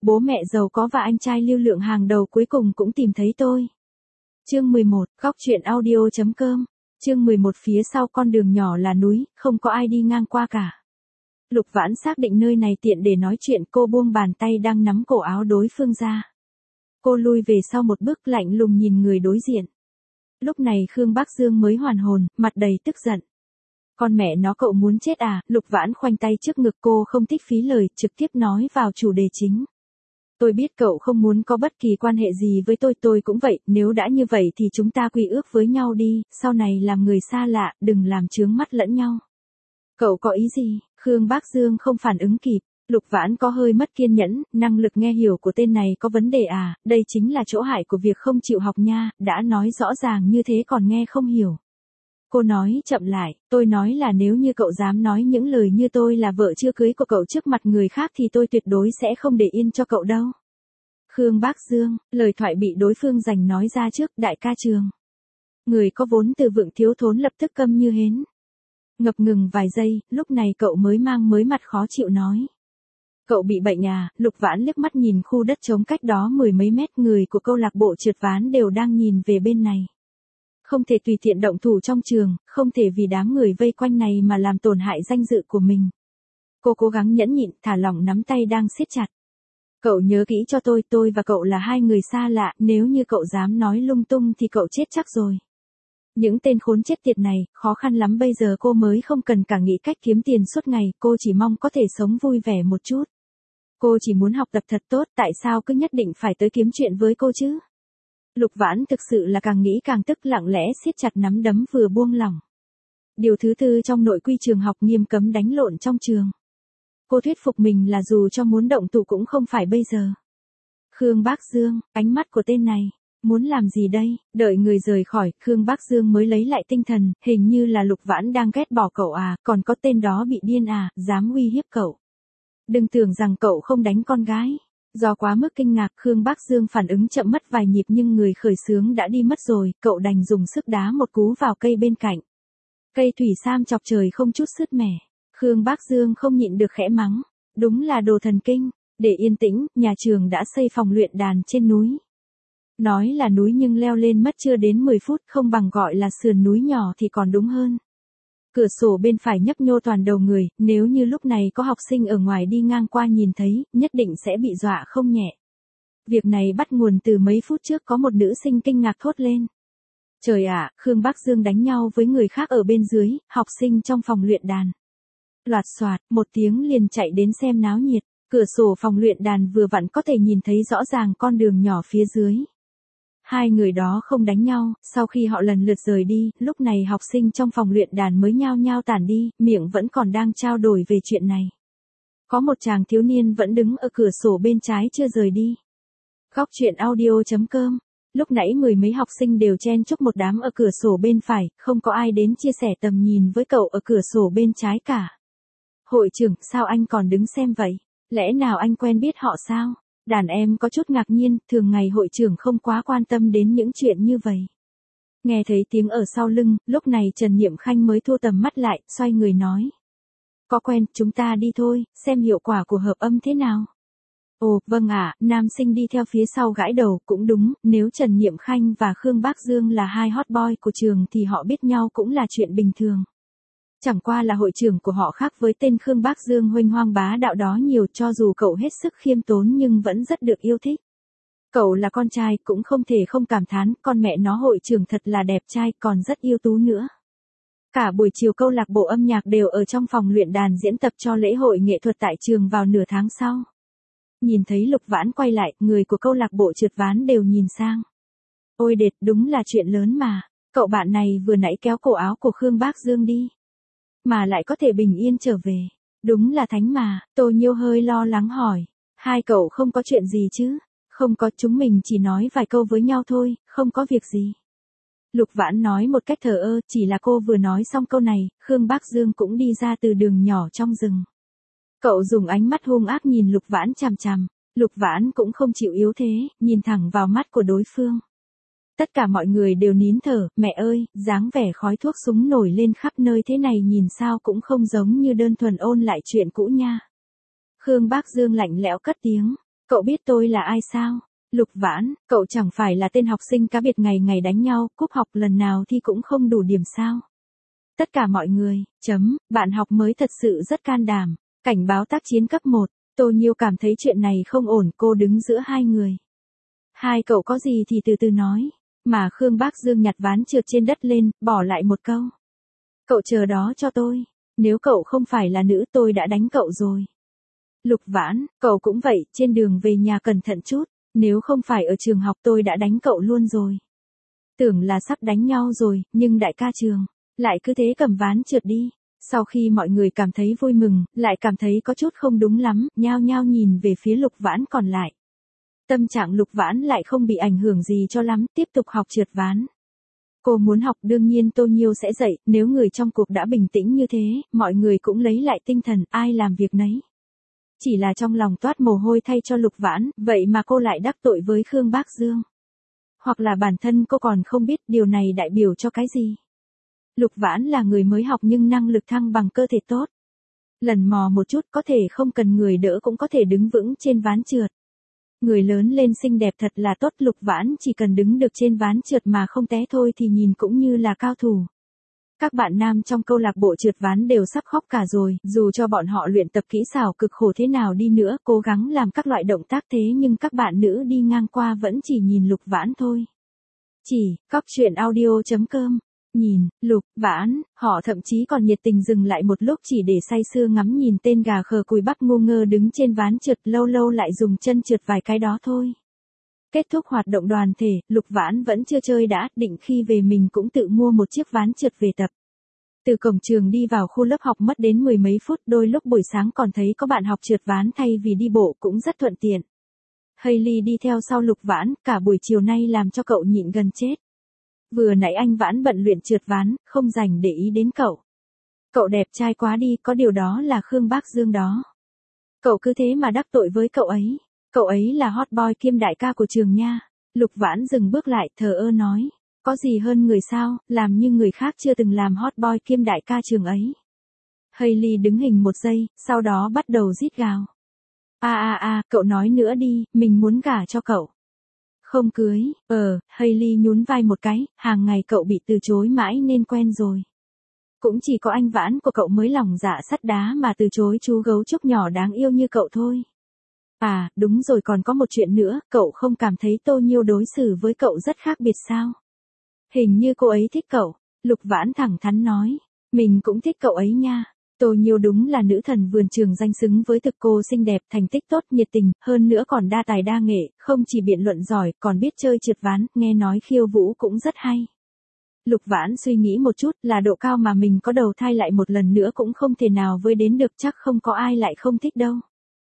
bố mẹ giàu có và anh trai lưu lượng hàng đầu cuối cùng cũng tìm thấy tôi. Chương 11, góc truyện audio.com. Chương 11 phía sau con đường nhỏ là núi, không có ai đi ngang qua cả. Lục Vãn xác định nơi này tiện để nói chuyện, cô buông bàn tay đang nắm cổ áo đối phương ra. Cô lui về sau một bước lạnh lùng nhìn người đối diện. Lúc này Khương Bác Dương mới hoàn hồn, mặt đầy tức giận. Con mẹ nó, cậu muốn chết à? Lục Vãn khoanh tay trước ngực, cô không thích phí lời, trực tiếp nói vào chủ đề chính. Tôi biết cậu không muốn có bất kỳ quan hệ gì với tôi cũng vậy, nếu đã như vậy thì chúng ta quy ước với nhau đi, sau này làm người xa lạ, đừng làm chướng mắt lẫn nhau. Cậu có ý gì? Khương Bác Dương không phản ứng kịp. Lục Vãn có hơi mất kiên nhẫn, năng lực nghe hiểu của tên này có vấn đề à, đây chính là chỗ hại của việc không chịu học nha, đã nói rõ ràng như thế còn nghe không hiểu. Cô nói chậm lại, tôi nói là nếu như cậu dám nói những lời như tôi là vợ chưa cưới của cậu trước mặt người khác thì tôi tuyệt đối sẽ không để yên cho cậu đâu. Khương Bác Dương, lời thoại bị đối phương giành nói ra trước, đại ca Trường. Người có vốn từ vựng thiếu thốn lập tức câm như hến. Ngập ngừng vài giây, lúc này cậu mới mặt khó chịu nói. Cậu bị bệnh à? Lục Vãn liếc mắt nhìn khu đất trống cách đó mười mấy mét, người của câu lạc bộ trượt ván đều đang nhìn về bên này. Không thể tùy tiện động thủ trong trường, không thể vì đám người vây quanh này mà làm tổn hại danh dự của mình. Cô cố gắng nhẫn nhịn, thả lỏng nắm tay đang siết chặt. Cậu nhớ kỹ cho tôi và cậu là hai người xa lạ, nếu như cậu dám nói lung tung thì cậu chết chắc rồi. Những tên khốn chết tiệt này, khó khăn lắm bây giờ cô mới không cần cả nghĩ cách kiếm tiền suốt ngày, cô chỉ mong có thể sống vui vẻ một chút. Cô chỉ muốn học tập thật tốt, tại sao cứ nhất định phải tới kiếm chuyện với cô chứ? Lục Vãn thực sự là càng nghĩ càng tức, lặng lẽ siết chặt nắm đấm vừa buông lỏng. Điều thứ tư trong nội quy trường học nghiêm cấm đánh lộn trong trường. Cô thuyết phục mình là dù cho muốn động thủ cũng không phải bây giờ. Khương Bác Dương, ánh mắt của tên này, muốn làm gì đây? Đợi người rời khỏi, Khương Bác Dương mới lấy lại tinh thần, hình như là Lục Vãn đang ghét bỏ cậu à, còn có tên đó bị điên à, dám uy hiếp cậu. Đừng tưởng rằng cậu không đánh con gái. Do quá mức kinh ngạc, Khương Bác Dương phản ứng chậm mất vài nhịp nhưng người khởi xướng đã đi mất rồi, cậu đành dùng sức đá một cú vào cây bên cạnh. Cây thủy sam chọc trời không chút sứt mẻ. Khương Bác Dương không nhịn được khẽ mắng. Đúng là đồ thần kinh. Để yên tĩnh, nhà trường đã xây phòng luyện đàn trên núi. Nói là núi nhưng leo lên mất chưa đến 10 phút, không bằng gọi là sườn núi nhỏ thì còn đúng hơn. Cửa sổ bên phải nhấp nhô toàn đầu người, nếu như lúc này có học sinh ở ngoài đi ngang qua nhìn thấy, nhất định sẽ bị dọa không nhẹ. Việc này bắt nguồn từ mấy phút trước có một nữ sinh kinh ngạc thốt lên. Trời ạ, Khương Bác Dương đánh nhau với người khác ở bên dưới, học sinh trong phòng luyện đàn. Loạt xoạt, một tiếng liền chạy đến xem náo nhiệt, cửa sổ phòng luyện đàn vừa vặn có thể nhìn thấy rõ ràng con đường nhỏ phía dưới. Hai người đó không đánh nhau, sau khi họ lần lượt rời đi, lúc này học sinh trong phòng luyện đàn mới nhao nhao tản đi, miệng vẫn còn đang trao đổi về chuyện này. Có một chàng thiếu niên vẫn đứng ở cửa sổ bên trái chưa rời đi. Góc truyện audio.com. Lúc nãy mười mấy học sinh đều chen chúc một đám ở cửa sổ bên phải, không có ai đến chia sẻ tầm nhìn với cậu ở cửa sổ bên trái cả. Hội trưởng, sao anh còn đứng xem vậy? Lẽ nào anh quen biết họ sao? Đàn em có chút ngạc nhiên, thường ngày hội trưởng không quá quan tâm đến những chuyện như vậy. Nghe thấy tiếng ở sau lưng, lúc này Trần Nhiệm Khanh mới thu tầm mắt lại, xoay người nói. Có quen, chúng ta đi thôi, xem hiệu quả của hợp âm thế nào. Ồ, vâng ạ, nam sinh đi theo phía sau gãi đầu, cũng đúng, nếu Trần Nhiệm Khanh và Khương Bác Dương là hai hot boy của trường thì họ biết nhau cũng là chuyện bình thường. Chẳng qua là hội trưởng của họ khác với tên Khương Bác Dương huênh hoang bá đạo đó nhiều, cho dù cậu hết sức khiêm tốn nhưng vẫn rất được yêu thích. Cậu là con trai cũng không thể không cảm thán, con mẹ nó hội trưởng thật là đẹp trai còn rất yêu tú nữa. Cả buổi chiều câu lạc bộ âm nhạc đều ở trong phòng luyện đàn diễn tập cho lễ hội nghệ thuật tại trường vào nửa tháng sau. Nhìn thấy Lục Vãn quay lại, người của câu lạc bộ trượt ván đều nhìn sang. Ôi đệt, đúng là chuyện lớn mà, cậu bạn này vừa nãy kéo cổ áo của Khương Bác Dương đi. Mà lại có thể bình yên trở về. Đúng là thánh mà, Tô Nhiêu hơi lo lắng hỏi. Hai cậu không có chuyện gì chứ? Không có, chúng mình chỉ nói vài câu với nhau thôi, không có việc gì. Lục Vãn nói một cách thờ ơ, chỉ là cô vừa nói xong câu này, Khương Bác Dương cũng đi ra từ đường nhỏ trong rừng. Cậu dùng ánh mắt hung ác nhìn Lục Vãn chằm chằm. Lục Vãn cũng không chịu yếu thế, nhìn thẳng vào mắt của đối phương. Tất cả mọi người đều nín thở, mẹ ơi, dáng vẻ khói thuốc súng nổi lên khắp nơi thế này nhìn sao cũng không giống như đơn thuần ôn lại chuyện cũ nha. Khương Bác Dương lạnh lẽo cất tiếng. Cậu biết tôi là ai sao? Lục Vãn, cậu chẳng phải là tên học sinh cá biệt ngày ngày đánh nhau, cúp học lần nào thì cũng không đủ điểm sao? Tất cả mọi người, bạn học mới thật sự rất can đảm. Cảnh báo tác chiến cấp 1, Tô Nhiêu cảm thấy chuyện này không ổn, cô đứng giữa hai người. Hai cậu có gì thì từ từ nói. Mà Khương Bác Dương nhặt ván trượt trên đất lên, bỏ lại một câu. Cậu chờ đó cho tôi. Nếu cậu không phải là nữ tôi đã đánh cậu rồi. Lục Vãn, cậu cũng vậy, trên đường về nhà cẩn thận chút. Nếu không phải ở trường học tôi đã đánh cậu luôn rồi. Tưởng là sắp đánh nhau rồi, nhưng đại ca trường, lại cứ thế cầm ván trượt đi. Sau khi mọi người cảm thấy vui mừng, lại cảm thấy có chút không đúng lắm, nhao nhao nhìn về phía Lục Vãn còn lại. Tâm trạng Lục Vãn lại không bị ảnh hưởng gì cho lắm, tiếp tục học trượt ván. Cô muốn học đương nhiên Tô Nhiêu sẽ dạy, nếu người trong cuộc đã bình tĩnh như thế, mọi người cũng lấy lại tinh thần, ai làm việc nấy. Chỉ là trong lòng toát mồ hôi thay cho Lục Vãn, vậy mà cô lại đắc tội với Khương Bác Dương. Hoặc là bản thân cô còn không biết điều này đại biểu cho cái gì. Lục Vãn là người mới học nhưng năng lực thăng bằng cơ thể tốt. Lần mò một chút có thể không cần người đỡ cũng có thể đứng vững trên ván trượt. Người lớn lên xinh đẹp thật là tốt, Lục Vãn chỉ cần đứng được trên ván trượt mà không té thôi thì nhìn cũng như là cao thủ. Các bạn nam trong câu lạc bộ trượt ván đều sắp khóc cả rồi, dù cho bọn họ luyện tập kỹ xảo cực khổ thế nào đi nữa, cố gắng làm các loại động tác thế nhưng các bạn nữ đi ngang qua vẫn chỉ nhìn Lục Vãn thôi. Cóc truyện audio.com. Nhìn, Lục Vãn, họ thậm chí còn nhiệt tình dừng lại một lúc chỉ để say sưa ngắm nhìn tên gà khờ cùi bắp ngu ngơ đứng trên ván trượt, lâu lâu lại dùng chân trượt vài cái đó thôi. Kết thúc hoạt động đoàn thể, Lục Vãn vẫn chưa chơi đã, định khi về mình cũng tự mua một chiếc ván trượt về tập. Từ cổng trường đi vào khu lớp học mất đến 10 mấy phút, đôi lúc buổi sáng còn thấy có bạn học trượt ván thay vì đi bộ cũng rất thuận tiện. Hailey đi theo sau Lục Vãn, cả buổi chiều nay làm cho cậu nhịn gần chết. Vừa nãy anh Vãn bận luyện trượt ván, không dành để ý đến cậu. Cậu đẹp trai quá đi, có điều đó là Khương Bác Dương đó. Cậu cứ thế mà đắc tội với cậu ấy. Cậu ấy là hot boy kiêm đại ca của trường nha. Lục Vãn dừng bước lại, thờ ơ nói. Có gì hơn người sao, làm như người khác chưa từng làm hot boy kiêm đại ca trường ấy. Hailey đứng hình một giây, sau đó bắt đầu rít gào. Cậu nói nữa đi, mình muốn gả cho cậu. Không cưới, Hailey nhún vai một cái, hàng ngày cậu bị từ chối mãi nên quen rồi. Cũng chỉ có anh Vãn của cậu mới lòng dạ sắt đá mà từ chối chú gấu trúc nhỏ đáng yêu như cậu thôi. À, đúng rồi, còn có một chuyện nữa, cậu không cảm thấy Tô Nhiêu đối xử với cậu rất khác biệt sao? Hình như cô ấy thích cậu, Lục Vãn thẳng thắn nói. Mình cũng thích cậu ấy nha. Tô Nhiêu đúng là nữ thần vườn trường danh xứng với thực, cô xinh đẹp, thành tích tốt, nhiệt tình, hơn nữa còn đa tài đa nghệ, không chỉ biện luận giỏi, còn biết chơi trượt ván, nghe nói khiêu vũ cũng rất hay. Lục Vãn suy nghĩ một chút, là độ cao mà mình có đầu thai lại một lần nữa cũng không thể nào với đến được, chắc không có ai lại không thích đâu.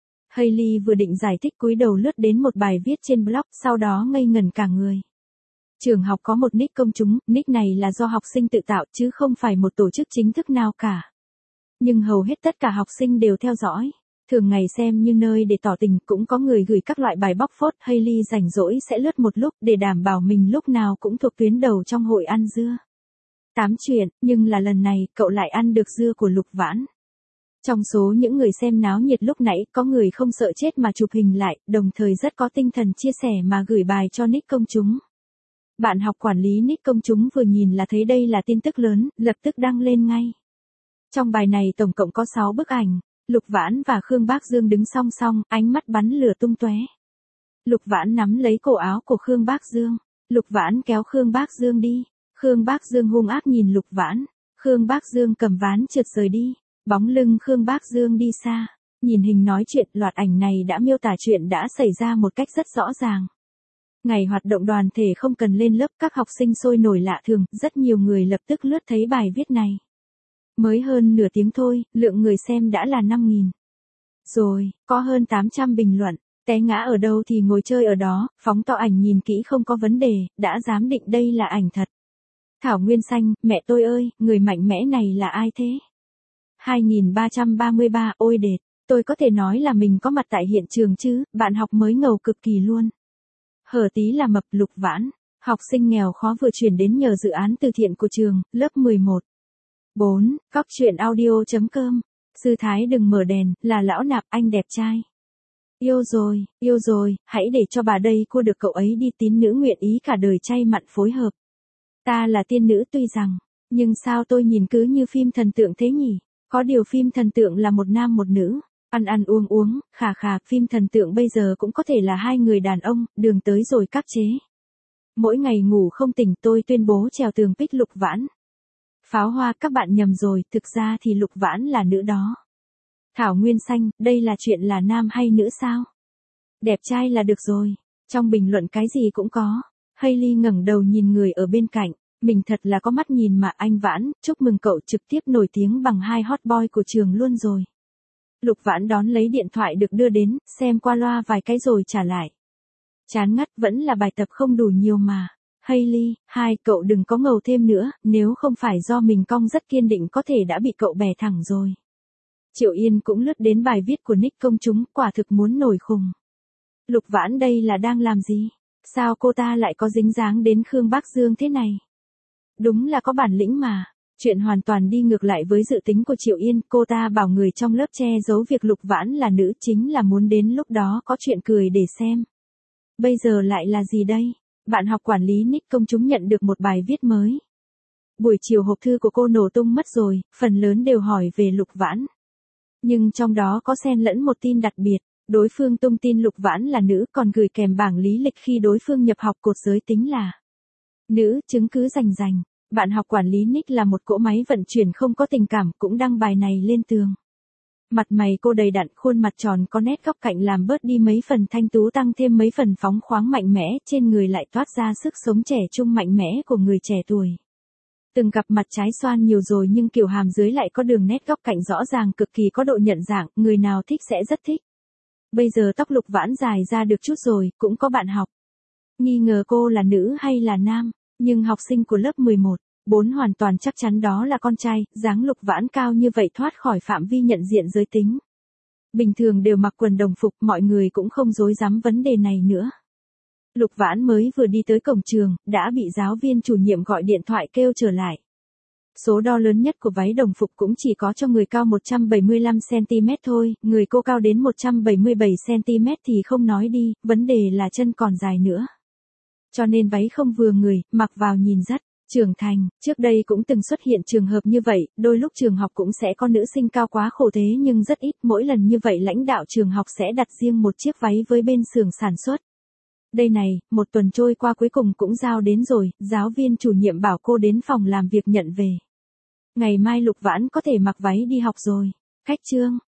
Hailey vừa định giải thích cúi đầu lướt đến một bài viết trên blog, sau đó ngây ngẩn cả người. Trường học có một nick công chúng, nick này là do học sinh tự tạo chứ không phải một tổ chức chính thức nào cả. Nhưng hầu hết tất cả học sinh đều theo dõi. Thường ngày xem như nơi để tỏ tình, cũng có người gửi các loại bài bóc phốt. Hailey rảnh rỗi sẽ lướt một lúc để đảm bảo mình lúc nào cũng thuộc tuyến đầu trong hội ăn dưa. Tám chuyện, nhưng là lần này cậu lại ăn được dưa của Lục Vãn. Trong số những người xem náo nhiệt lúc nãy, có người không sợ chết mà chụp hình lại, đồng thời rất có tinh thần chia sẻ mà gửi bài cho nick công chúng. Bạn học quản lý nick công chúng vừa nhìn là thấy đây là tin tức lớn, lập tức đăng lên ngay. Trong bài này tổng cộng có 6 bức ảnh, Lục Vãn và Khương Bác Dương đứng song song, ánh mắt bắn lửa tung tóe. Lục Vãn nắm lấy cổ áo của Khương Bác Dương, Lục Vãn kéo Khương Bác Dương đi, Khương Bác Dương hung ác nhìn Lục Vãn, Khương Bác Dương cầm ván trượt rời đi, bóng lưng Khương Bác Dương đi xa. Nhìn hình nói chuyện, loạt ảnh này đã miêu tả chuyện đã xảy ra một cách rất rõ ràng. Ngày hoạt động đoàn thể không cần lên lớp, các học sinh sôi nổi lạ thường, rất nhiều người lập tức lướt thấy bài viết này. Mới hơn nửa tiếng thôi, lượng người xem đã là 5.000. Rồi, có hơn 800 bình luận, té ngã ở đâu thì ngồi chơi ở đó, phóng to ảnh nhìn kỹ không có vấn đề, đã giám định đây là ảnh thật. Thảo Nguyên Xanh, mẹ tôi ơi, người mạnh mẽ này là ai thế? 2333, ôi đệt, tôi có thể nói là mình có mặt tại hiện trường chứ, bạn học mới ngầu cực kỳ luôn. Hở tí là mập. Lục Vãn, học sinh nghèo khó vừa chuyển đến nhờ dự án từ thiện của trường, lớp 11. 4. Cóc truyện audio.com. Sư Thái đừng mở đèn, là lão nạp, anh đẹp trai. Yêu rồi, hãy để cho bà đây cua được cậu ấy đi, tín nữ nguyện ý cả đời chay mặn phối hợp. Ta là tiên nữ tuy rằng, nhưng sao tôi nhìn cứ như phim thần tượng thế nhỉ? Có điều phim thần tượng là một nam một nữ, ăn ăn uống uống, khà khà, phim thần tượng bây giờ cũng có thể là hai người đàn ông, đường tới rồi các chế. Mỗi ngày ngủ không tỉnh tôi tuyên bố trèo tường pick Lục Vãn. Pháo hoa, các bạn nhầm rồi, thực ra thì Lục Vãn là nữ đó. Thảo Nguyên Xanh, đây là chuyện là nam hay nữ sao? Đẹp trai là được rồi. Trong bình luận cái gì cũng có. Hailey ngẩng đầu nhìn người ở bên cạnh. Mình thật là có mắt nhìn mà, anh Vãn, chúc mừng cậu trực tiếp nổi tiếng bằng hai hot boy của trường luôn rồi. Lục Vãn đón lấy điện thoại được đưa đến, xem qua loa vài cái rồi trả lại. Chán ngắt, vẫn là bài tập không đủ nhiều mà. Hailey, cậu đừng có ngầu thêm nữa, nếu không phải do mình cong rất kiên định có thể đã bị cậu bẻ thẳng rồi. Triệu Yên cũng lướt đến bài viết của Nick công chúng, quả thực muốn nổi khùng. Lục Vãn đây là đang làm gì? Sao cô ta lại có dính dáng đến Khương Bác Dương thế này? Đúng là có bản lĩnh mà. Chuyện hoàn toàn đi ngược lại với dự tính của Triệu Yên, cô ta bảo người trong lớp che giấu việc Lục Vãn là nữ chính là muốn đến lúc đó có chuyện cười để xem. Bây giờ lại là gì đây? Bạn học quản lý Nick công chúng nhận được một bài viết mới. Buổi chiều hộp thư của cô nổ tung mất rồi, phần lớn đều hỏi về Lục Vãn. Nhưng trong đó có xen lẫn một tin đặc biệt, đối phương tung tin Lục Vãn là nữ còn gửi kèm bảng lý lịch khi đối phương nhập học cột giới tính là nữ, chứng cứ rành rành. Bạn học quản lý Nick là một cỗ máy vận chuyển không có tình cảm cũng đăng bài này lên tường. Mặt mày cô đầy đặn, khuôn mặt tròn có nét góc cạnh làm bớt đi mấy phần thanh tú tăng thêm mấy phần phóng khoáng mạnh mẽ, trên người lại toát ra sức sống trẻ trung mạnh mẽ của người trẻ tuổi. Từng cặp mặt trái xoan nhiều rồi nhưng kiểu hàm dưới lại có đường nét góc cạnh rõ ràng cực kỳ có độ nhận dạng, người nào thích sẽ rất thích. Bây giờ tóc Lục Vãn dài ra được chút rồi, cũng có bạn học nghi ngờ cô là nữ hay là nam, nhưng học sinh của lớp 11, 4 hoàn toàn chắc chắn đó là con trai, dáng Lục Vãn cao như vậy thoát khỏi phạm vi nhận diện giới tính. Bình thường đều mặc quần đồng phục, mọi người cũng không rối rắm vấn đề này nữa. Lục Vãn mới vừa đi tới cổng trường, đã bị giáo viên chủ nhiệm gọi điện thoại kêu trở lại. Số đo lớn nhất của váy đồng phục cũng chỉ có cho người cao 175cm thôi, người cô cao đến 177cm thì không nói đi, vấn đề là chân còn dài nữa. Cho nên váy không vừa người, mặc vào nhìn rất trưởng thành. Trước đây cũng từng xuất hiện trường hợp như vậy, đôi lúc trường học cũng sẽ có nữ sinh cao quá khổ thế nhưng rất ít, mỗi lần như vậy lãnh đạo trường học sẽ đặt riêng một chiếc váy với bên xưởng sản xuất. Đây này, một tuần trôi qua cuối cùng cũng giao đến rồi, giáo viên chủ nhiệm bảo cô đến phòng làm việc nhận về. Ngày mai Lục Vãn có thể mặc váy đi học rồi. Cách chương